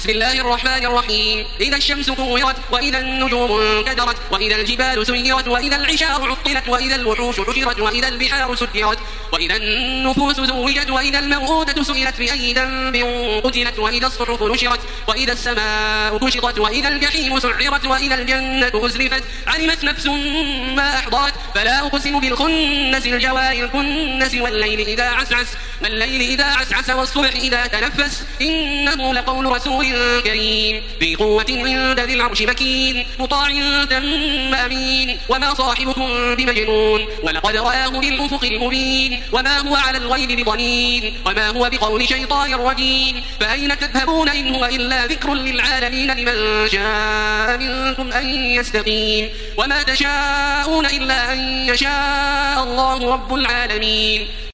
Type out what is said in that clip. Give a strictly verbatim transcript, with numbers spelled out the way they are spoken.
بسم الله الرحمن الرحيم. إذا الشمس كورت وإذا النجوم انكدرت وإذا الجبال سيرت وإذا العشار عطلت وإذا الوحوش حشرت وإذا البحار سجرت وإذا النفوس زوجت وإذا الموءودة سئلت بأي ذنب قتلت وإذا الصحف نشرت وإذا السماء كشطت وإذا الجحيم سعرت وإذا الجنة أزلفت علمت نفس ما أحضرت فلا أقسم بالخنس الجوار الكنس والليل إذا عسعس والليل إذا عسعس والصبح إذا تنفس إنه لقول رسول كريم ذي قوة عند ذي العرش مكين مطاع ثم أمين وما صاحبكم بمجنون ولقد رآه بالأفق المبين وما هو على الغيب بضنين وما هو بقول شيطان رجيم فأين تذهبون إن هو إلا ذكر للعالمين لمن شاء منكم أن يستقيم وما تشاءون إلا أن يشاء الله رب العالمين.